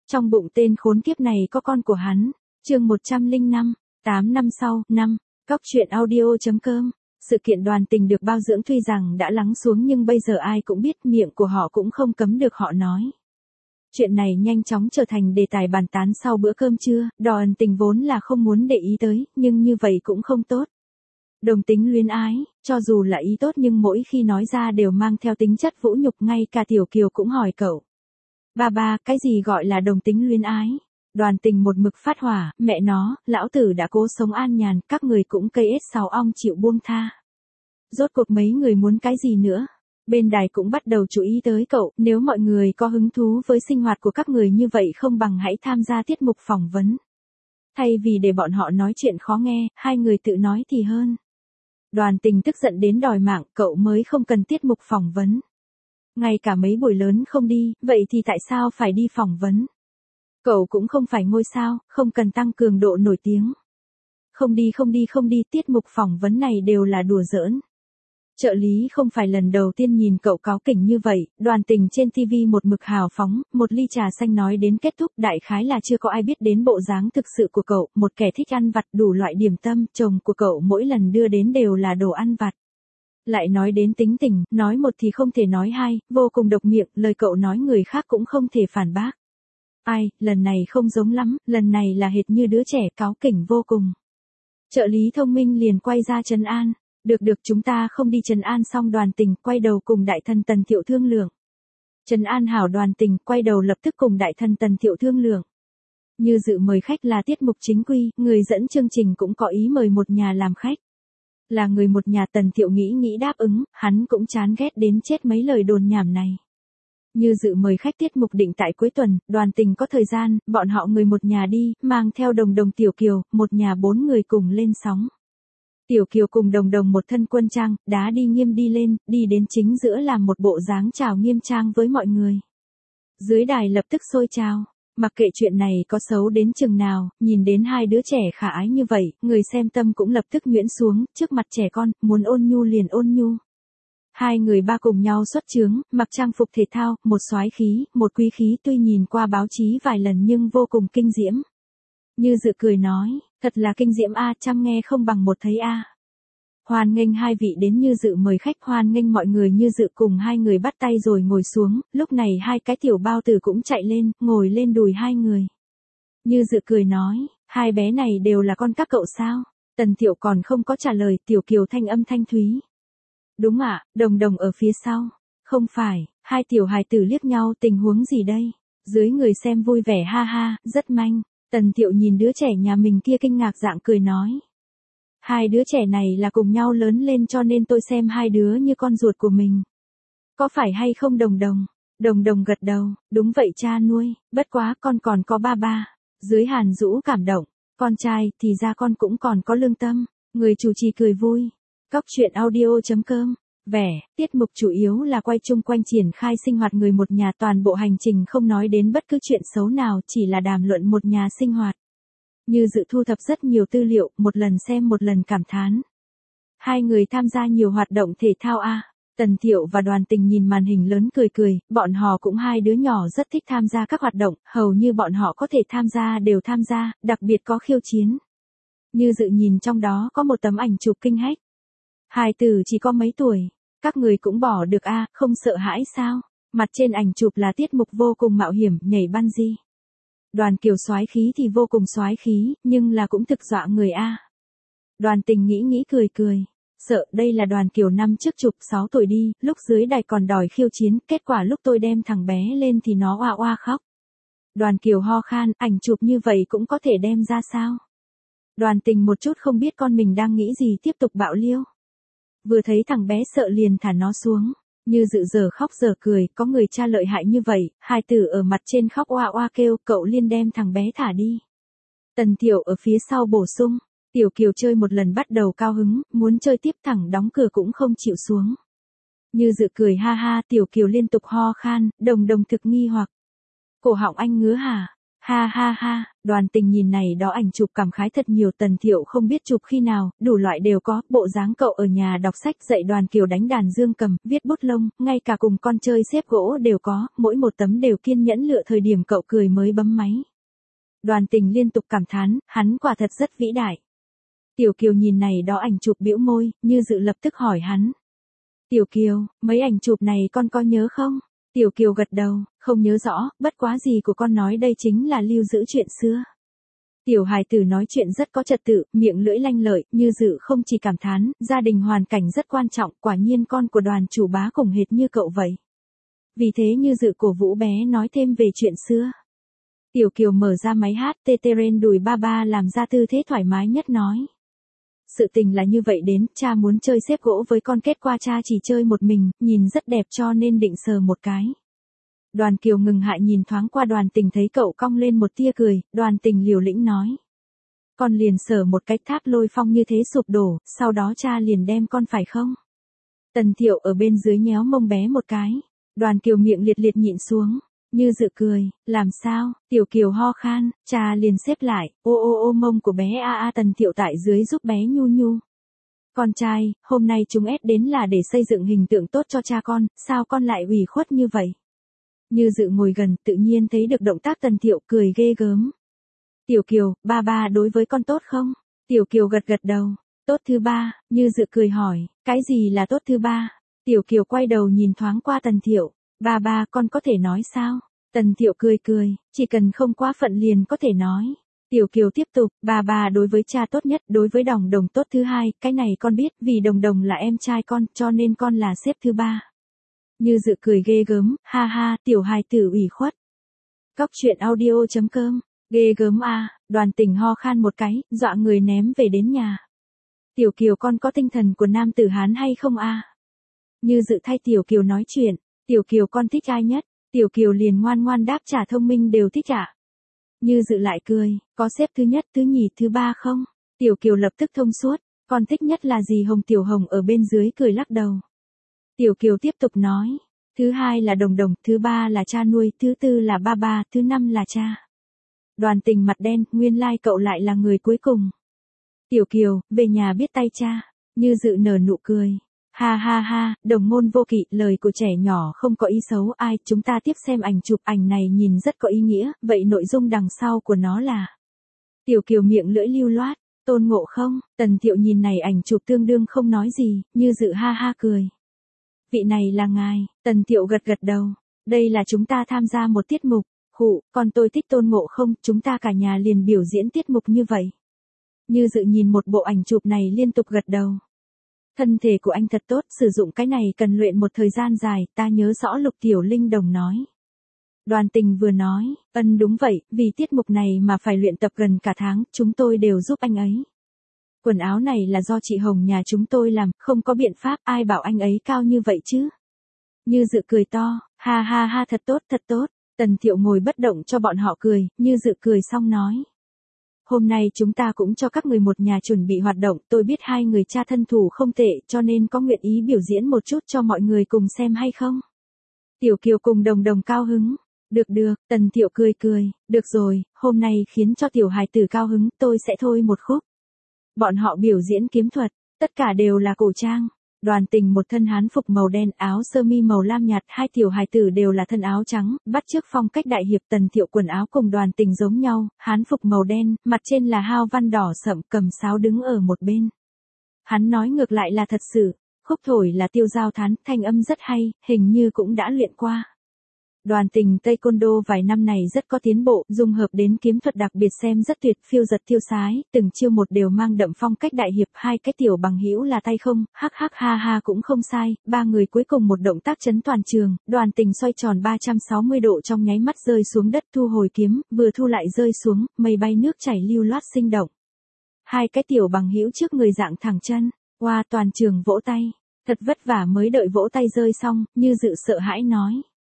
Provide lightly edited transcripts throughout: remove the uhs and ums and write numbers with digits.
Trong bụng tên khốn kiếp này có con của hắn. Chương 105, 8 năm sau, Cóc truyện audio.com. Sự kiện Đoàn Tình được bao dưỡng tuy rằng đã lắng xuống nhưng bây giờ ai cũng biết, miệng của họ cũng không cấm được họ nói. Chuyện này nhanh chóng trở thành đề tài bàn tán sau bữa cơm trưa. Đoàn Tình vốn là không muốn để ý tới, nhưng như vậy cũng không tốt. Đồng tính luyến ái, cho dù là ý tốt nhưng mỗi khi nói ra đều mang theo tính chất vũ nhục, ngay cả Tiểu Kiều cũng hỏi cậu. Ba, cái gì gọi là đồng tính luyến ái? Đoàn Tình một mực phát hỏa, mẹ nó, lão tử đã cố sống an nhàn, các người cũng cây ếch sào ong chịu buông tha. Rốt cuộc mấy người muốn cái gì nữa? Bên đài cũng bắt đầu chú ý tới cậu, nếu mọi người có hứng thú với sinh hoạt của các người như vậy không bằng hãy tham gia tiết mục phỏng vấn. Thay vì để bọn họ nói chuyện khó nghe, hai người tự nói thì hơn. Đoàn Tình tức giận đến đòi mạng, cậu mới không cần tiết mục phỏng vấn. Ngay cả mấy buổi lớn không đi, vậy thì tại sao phải đi phỏng vấn? Cậu cũng không phải ngôi sao, không cần tăng cường độ nổi tiếng. Không đi, tiết mục phỏng vấn này đều là đùa giỡn. Trợ lý không phải lần đầu tiên nhìn cậu cáu kỉnh như vậy, Đoàn Tình trên TV một mực hào phóng, một ly trà xanh nói đến kết thúc, đại khái là chưa có ai biết đến bộ dáng thực sự của cậu, một kẻ thích ăn vặt đủ loại điểm tâm, chồng của cậu mỗi lần đưa đến đều là đồ ăn vặt. Lại nói đến tính tình, nói một thì không thể nói hai, vô cùng độc miệng, lời cậu nói người khác cũng không thể phản bác. Ai, lần này không giống lắm, lần này là hệt như đứa trẻ cáu kỉnh vô cùng. Trợ lý thông minh liền quay ra trấn an. Được, chúng ta không đi trấn an. Xong Đoàn Tình quay đầu cùng đại thần Tần Thiệu thương lượng. Trấn an hảo. Đoàn Tình quay đầu lập tức cùng đại thần Tần Thiệu thương lượng. Như dự mời khách là tiết mục chính quy, người dẫn chương trình cũng có ý mời một nhà làm khách. Là người một nhà. Tần Thiệu nghĩ đáp ứng, hắn cũng chán ghét đến chết mấy lời đồn nhảm này. Như dự mời khách tiết mục định tại cuối tuần, Đoàn Tình có thời gian, bọn họ người một nhà đi, mang theo Đồng Tiểu Kiều, một nhà 4 người cùng lên sóng. Tiểu Kiều cùng Đồng một thân quân trang, đá đi nghiêm đi lên, đi đến chính giữa làm một bộ dáng chào nghiêm trang với mọi người. Dưới đài lập tức sôi trào, mặc kệ chuyện này có xấu đến chừng nào, nhìn đến hai đứa trẻ khả ái như vậy, người xem tâm cũng lập tức nhuyễn xuống, trước mặt trẻ con, muốn ôn nhu liền ôn nhu. Hai người ba cùng nhau xuất chướng, mặc trang phục thể thao, một soái khí, một quý khí, tuy nhìn qua báo chí vài lần nhưng vô cùng kinh diễm. Như dự cười nói, thật là kinh diễm a, trăm nghe không bằng một thấy a. Hoan nghênh hai vị đến Như dự mời khách. Hoan nghênh mọi người. Như dự cùng hai người bắt tay rồi ngồi xuống, lúc này hai cái tiểu bao tử cũng chạy lên, ngồi lên đùi hai người. Như dự cười nói, hai bé này đều là con các cậu sao? Tần Thiệu còn không có trả lời, Tiểu Kiều thanh âm thanh thúy. Đúng ạ, Đồng ở phía sau. Không phải, hai tiểu hài tử liếc nhau, tình huống gì đây? Dưới người xem vui vẻ ha ha, rất manh. Tần Thiệu nhìn đứa trẻ nhà mình kia kinh ngạc dạng cười nói. Hai đứa trẻ này là cùng nhau lớn lên cho nên tôi xem hai đứa như con ruột của mình. Có phải hay không Đồng? Đồng gật đầu, đúng vậy cha nuôi, bất quá con còn có ba. Dưới Hàn Dũ cảm động, con trai thì ra con cũng còn có lương tâm. Người chủ trì cười vui. Cóc truyện audio.com. Tiết mục chủ yếu là quay chung quanh triển khai sinh hoạt người một nhà, toàn bộ hành trình không nói đến bất cứ chuyện xấu nào, chỉ là đàm luận một nhà sinh hoạt. Như dự thu thập rất nhiều tư liệu, một lần xem một lần cảm thán. Hai người tham gia nhiều hoạt động thể thao a. Tần Thiệu và Đoàn Tình nhìn màn hình lớn cười, bọn họ cũng hai đứa nhỏ rất thích tham gia các hoạt động, hầu như bọn họ có thể tham gia đều tham gia, đặc biệt có khiêu chiến. Như dự nhìn trong đó có một tấm ảnh chụp kinh hách. Hài tử chỉ có mấy tuổi, các người cũng bỏ được a, không sợ hãi sao? Mặt trên ảnh chụp là tiết mục vô cùng mạo hiểm, nhảy bungee. Đoàn Kiều soái khí thì vô cùng soái khí, nhưng là cũng thực dọa người a. Đoàn Tình nghĩ cười. Sợ đây là Đoàn Kiều năm trước chụp 6 tuổi đi, lúc dưới đài còn đòi khiêu chiến, kết quả lúc tôi đem thằng bé lên thì nó oa oa khóc. Đoàn Kiều ho khan, ảnh chụp như vậy cũng có thể đem ra sao? Đoàn Tình một chút không biết con mình đang nghĩ gì, tiếp tục bạo liêu. Vừa thấy thằng bé sợ liền thả nó xuống. Như dự giờ khóc giờ cười, có người cha lợi hại như vậy, hai tử ở mặt trên khóc oa oa kêu, cậu liên đem thằng bé thả đi. Tần Thiệu ở phía sau bổ sung, Tiểu Kiều chơi một lần bắt đầu cao hứng, muốn chơi tiếp thẳng đóng cửa cũng không chịu xuống. Như dự cười ha ha, Tiểu Kiều liên tục ho khan, Đồng thực nghi hoặc. Cổ họng anh ngứa hả? Ha ha ha, Đoàn Tình nhìn này đó ảnh chụp cảm khái thật nhiều. Tần Thiệu không biết chụp khi nào, đủ loại đều có, bộ dáng cậu ở nhà đọc sách, dạy Đoàn Kiều đánh đàn dương cầm, viết bút lông, ngay cả cùng con chơi xếp gỗ đều có, mỗi một tấm đều kiên nhẫn lựa thời điểm cậu cười mới bấm máy. Đoàn Tình liên tục cảm thán, hắn quả thật rất vĩ đại. Tiểu Kiều nhìn này đó ảnh chụp bĩu môi, Như Dự lập tức hỏi hắn. Tiểu Kiều, mấy ảnh chụp này con có nhớ không? Tiểu Kiều gật đầu, không nhớ rõ, bất quá gì của con nói đây chính là lưu giữ chuyện xưa. Tiểu hài tử nói chuyện rất có trật tự, miệng lưỡi lanh lợi, Như Dự không chỉ cảm thán, gia đình hoàn cảnh rất quan trọng, quả nhiên con của Đoàn chủ bá cùng hệt như cậu vậy. Vì thế Như Dự cổ vũ bé nói thêm về chuyện xưa. Tiểu Kiều mở ra máy hát, tê tê ren đùi ba ba làm ra tư thế thoải mái nhất nói. Sự tình là như vậy đến, cha muốn chơi xếp gỗ với con, kết quả cha chỉ chơi một mình, nhìn rất đẹp cho nên định sờ một cái. Đoàn Kiều ngừng hại nhìn thoáng qua Đoàn Tình, thấy cậu cong lên một tia cười, Đoàn Tình liều lĩnh nói. Con liền sờ một cái, tháp lôi phong như thế sụp đổ, sau đó cha liền đem con phải không? Tần Thiệu ở bên dưới nhéo mông bé một cái. Đoàn Kiều miệng liệt liệt nhịn xuống. Như Dự cười, làm sao? Tiểu Kiều ho khan, cha liền xếp lại, ô ô ô mông của bé a a. Tần Thiệu tại dưới giúp bé nhu nhu. Con trai, hôm nay chúng ép đến là để xây dựng hình tượng tốt cho cha con, sao con lại ủy khuất như vậy? Như Dự ngồi gần, tự nhiên thấy được động tác Tần Thiệu, cười ghê gớm. Tiểu Kiều, ba ba đối với con tốt không? Tiểu Kiều gật gật đầu. Tốt thứ ba, Như Dự cười hỏi, cái gì là tốt thứ ba? Tiểu Kiều quay đầu nhìn thoáng qua Tần Thiệu. Ba ba, con có thể nói sao? Tần Thiệu cười cười, chỉ cần không quá phận liền có thể nói. Tiểu Kiều tiếp tục, ba ba đối với cha tốt nhất, đối với Đồng Đồng tốt thứ hai, cái này con biết, vì Đồng Đồng là em trai con, cho nên con là xếp thứ ba. Như Dự cười ghê gớm, ha ha, tiểu hài tử ủy khuất. Cóc truyện audio.com, ghê gớm a. Đoàn Tình ho khan một cái, dọa người ném về đến nhà. Tiểu Kiều, con có tinh thần của nam tử Hán hay không a? Như Dự thay Tiểu Kiều nói chuyện. Tiểu Kiều, con thích ai nhất? Tiểu Kiều liền ngoan ngoan đáp trả, thông minh đều thích ạ. Như Dự lại cười, có xếp thứ nhất, thứ nhì, thứ ba không? Tiểu Kiều lập tức thông suốt, con thích nhất là gì? Hồng. Tiểu Hồng ở bên dưới cười lắc đầu. Tiểu Kiều tiếp tục nói, thứ hai là Đồng Đồng, thứ ba là cha nuôi, thứ tư là ba ba, thứ năm là cha. Đoàn Tình mặt đen, nguyên lai cậu lại là người cuối cùng. Tiểu Kiều, về nhà biết tay cha. Như Dự nở nụ cười. Ha ha ha, đồng môn vô kỵ, lời của trẻ nhỏ không có ý xấu ai. Chúng ta tiếp xem ảnh chụp, ảnh này nhìn rất có ý nghĩa, vậy nội dung đằng sau của nó là? Tiểu Kiều miệng lưỡi lưu loát, Tôn Ngộ Không. Tần Thiệu nhìn này ảnh chụp tương đương không nói gì, Như Dự ha ha cười. Vị này là ngài? Tần Thiệu gật gật đầu. Đây là chúng ta tham gia một tiết mục. Khụ, con tôi thích Tôn Ngộ Không, chúng ta cả nhà liền biểu diễn tiết mục như vậy. Như Dự nhìn một bộ ảnh chụp này liên tục gật đầu. Thân thể của anh thật tốt, sử dụng cái này cần luyện một thời gian dài, ta nhớ rõ Lục Tiểu Linh Đồng nói. Đoàn Tình vừa nói, đúng vậy, vì tiết mục này mà phải luyện tập gần cả tháng, chúng tôi đều giúp anh ấy. Quần áo này là do chị Hồng nhà chúng tôi làm, không có biện pháp, ai bảo anh ấy cao như vậy chứ. Như Dự cười to, ha ha ha, thật tốt, thật tốt. Tần Thiệu ngồi bất động cho bọn họ cười, Như Dự cười xong nói. Hôm nay chúng ta cũng cho các người một nhà chuẩn bị hoạt động, tôi biết hai người cha thân thủ không tệ, cho nên có nguyện ý biểu diễn một chút cho mọi người cùng xem hay không? Tiểu Kiều cùng Đồng Đồng cao hứng. Được được, Tần Thiệu cười cười, được rồi, hôm nay khiến cho tiểu hài tử cao hứng, tôi sẽ thôi một khúc. Bọn họ biểu diễn kiếm thuật, tất cả đều là cổ trang. Đoàn Tình một thân hán phục màu đen, áo sơ mi màu lam nhạt, hai tiểu hài tử đều là thân áo trắng, bắt chước phong cách đại hiệp. Tần Thiệu quần áo cùng Đoàn Tình giống nhau, hán phục màu đen, mặt trên là hao văn đỏ sậm, cầm sáo đứng ở một bên. Hắn nói ngược lại là thật sự, khúc thổi là Tiêu Giao Thán, thanh âm rất hay, hình như cũng đã luyện qua. Đoàn Tình Taekwondo vài năm này rất có tiến bộ, dung hợp đến kiếm thuật đặc biệt xem rất tuyệt, phiêu giật tiêu sái, từng chiêu một đều mang đậm phong cách đại hiệp. Hai cái tiểu bằng hữu là tay không, hắc hắc ha ha cũng không sai, ba người cuối cùng một động tác chấn toàn trường, Đoàn Tình xoay tròn 360 độ trong nháy mắt rơi xuống đất, thu hồi kiếm, vừa thu lại rơi xuống, mây bay nước chảy lưu loát sinh động. Hai cái tiểu bằng hữu trước người dạng thẳng chân, qua toàn trường vỗ tay, thật vất vả mới đợi vỗ tay rơi xong, Như Dự sợ hãi nói.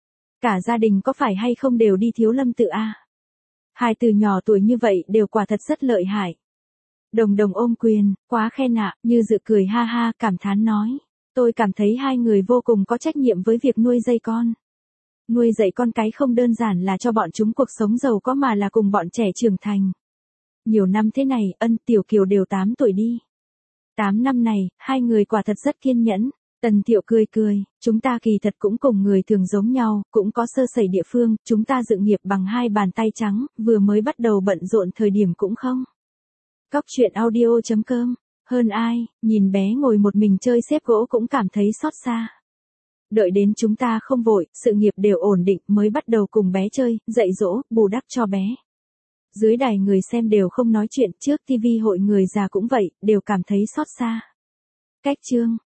Cả gia đình có phải hay không đều đi Thiếu Lâm tự a? Hai từ nhỏ tuổi như vậy đều quả thật rất lợi hại. Đồng Đồng ôm quyền, quá khen ạ. Như Dự cười ha ha, cảm thán nói. Tôi cảm thấy hai người vô cùng có trách nhiệm với việc nuôi dây con. Nuôi dạy con cái không đơn giản là cho bọn chúng cuộc sống giàu có mà là cùng bọn trẻ trưởng thành. Nhiều năm thế này, Tiểu Kiều đều 8 tuổi đi. 8 năm này, hai người quả thật rất kiên nhẫn. Tần Thiệu cười cười, chúng ta kỳ thật cũng cùng người thường giống nhau, cũng có sơ sẩy địa phương, chúng ta dựng nghiệp bằng hai bàn tay trắng, vừa mới bắt đầu bận rộn thời điểm cũng không. Cóc truyện audio.com, hơn ai, nhìn bé ngồi một mình chơi xếp gỗ cũng cảm thấy xót xa. Đợi đến chúng ta không vội, sự nghiệp đều ổn định mới bắt đầu cùng bé chơi, dạy dỗ, bù đắp cho bé. Dưới đài người xem đều không nói chuyện, trước TV hội người già cũng vậy, đều cảm thấy xót xa. Cách chương